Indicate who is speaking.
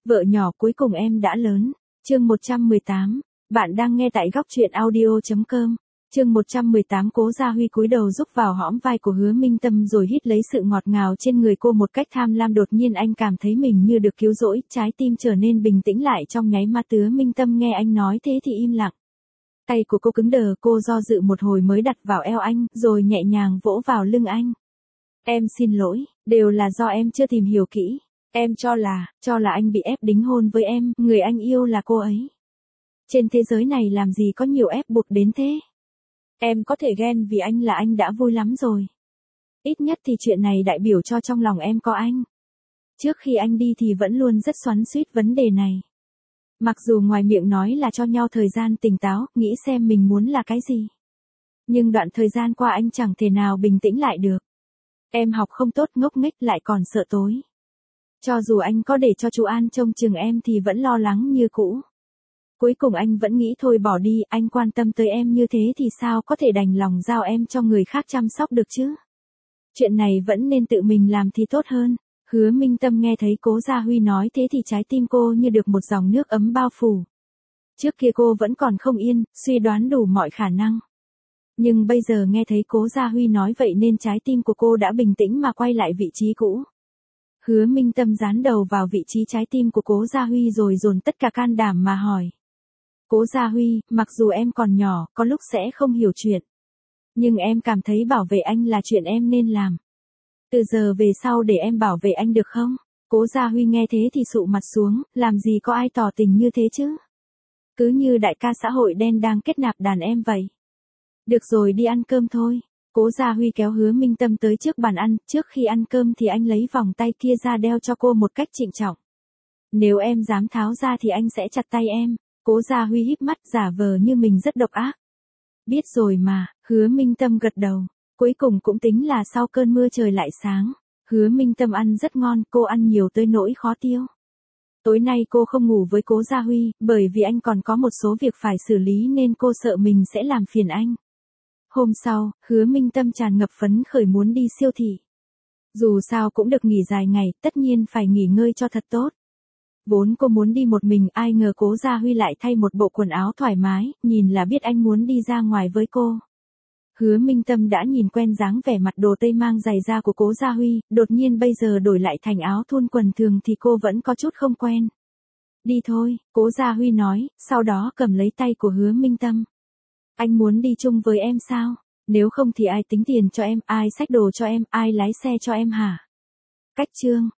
Speaker 1: Vợ nhỏ cuối cùng em đã lớn. Chương 118. Bạn đang nghe tại góc truyện audio.com. Chương 118. Cố Gia Huy cúi đầu giúp vào hõm vai của Hứa Minh Tâm rồi hít lấy sự ngọt ngào trên người cô một cách tham lam. Đột nhiên anh cảm thấy mình như được cứu rỗi, trái tim trở nên bình tĩnh lại trong nháy mắt. Hứa Minh Tâm nghe anh nói thế thì im lặng. Tay của cô cứng đờ, cô do dự một hồi mới đặt vào eo anh, rồi nhẹ nhàng vỗ vào lưng anh. Em xin lỗi, đều là do em chưa tìm hiểu kỹ. Em cho là anh bị ép đính hôn với em, người anh yêu là cô ấy. Trên thế giới này làm gì có nhiều ép buộc đến thế. Em có thể ghen vì anh là anh đã vui lắm rồi. Ít nhất thì chuyện này đại biểu cho trong lòng em có anh. Trước khi anh đi thì vẫn luôn rất xoắn xuýt vấn đề này. Mặc dù ngoài miệng nói là cho nhau thời gian tỉnh táo, nghĩ xem mình muốn là cái gì. Nhưng đoạn thời gian qua anh chẳng thể nào bình tĩnh lại được. Em học không tốt, ngốc nghếch lại còn sợ tối. Cho dù anh có để cho chú An trông chừng em thì vẫn lo lắng như cũ. Cuối cùng anh vẫn nghĩ thôi bỏ đi, anh quan tâm tới em như thế thì sao có thể đành lòng giao em cho người khác chăm sóc được chứ. Chuyện này vẫn nên tự mình làm thì tốt hơn. Hứa Minh Tâm nghe thấy Cố Gia Huy nói thế thì trái tim cô như được một dòng nước ấm bao phủ. Trước kia cô vẫn còn không yên, suy đoán đủ mọi khả năng. Nhưng bây giờ nghe thấy Cố Gia Huy nói vậy nên trái tim của cô đã bình tĩnh mà quay lại vị trí cũ. Hứa Minh Tâm dán đầu vào vị trí trái tim của Cố Gia Huy rồi dồn tất cả can đảm mà hỏi. Cố Gia Huy, mặc dù em còn nhỏ, có lúc sẽ không hiểu chuyện. Nhưng em cảm thấy bảo vệ anh là chuyện em nên làm. Từ giờ về sau để em bảo vệ anh được không? Cố Gia Huy nghe thế thì sụ mặt xuống, làm gì có ai tỏ tình như thế chứ? Cứ như đại ca xã hội đen đang kết nạp đàn em vậy. Được rồi, đi ăn cơm thôi. Cố Gia Huy kéo Hứa Minh Tâm tới trước bàn ăn, trước khi ăn cơm thì anh lấy vòng tay kia ra đeo cho cô một cách trịnh trọng. Nếu em dám tháo ra thì anh sẽ chặt tay em. Cố Gia Huy híp mắt giả vờ như mình rất độc ác. Biết rồi mà, Hứa Minh Tâm gật đầu. Cuối cùng cũng tính là sau cơn mưa trời lại sáng. Hứa Minh Tâm ăn rất ngon, cô ăn nhiều tới nỗi khó tiêu. Tối nay cô không ngủ với Cố Gia Huy, bởi vì anh còn có một số việc phải xử lý nên cô sợ mình sẽ làm phiền anh. Hôm sau, Hứa Minh Tâm tràn ngập phấn khởi muốn đi siêu thị. Dù sao cũng được nghỉ dài ngày, tất nhiên phải nghỉ ngơi cho thật tốt. Vốn cô muốn đi một mình, ai ngờ Cố Gia Huy lại thay một bộ quần áo thoải mái, nhìn là biết anh muốn đi ra ngoài với cô. Hứa Minh Tâm đã nhìn quen dáng vẻ mặt đồ tây mang giày da của Cố Gia Huy, đột nhiên bây giờ đổi lại thành áo thun quần thường thì cô vẫn có chút không quen. Đi thôi, Cố Gia Huy nói, sau đó cầm lấy tay của Hứa Minh Tâm. Anh muốn đi chung với em sao? Nếu không thì ai tính tiền cho em, ai xách đồ cho em, ai lái xe cho em hả? Cách chương.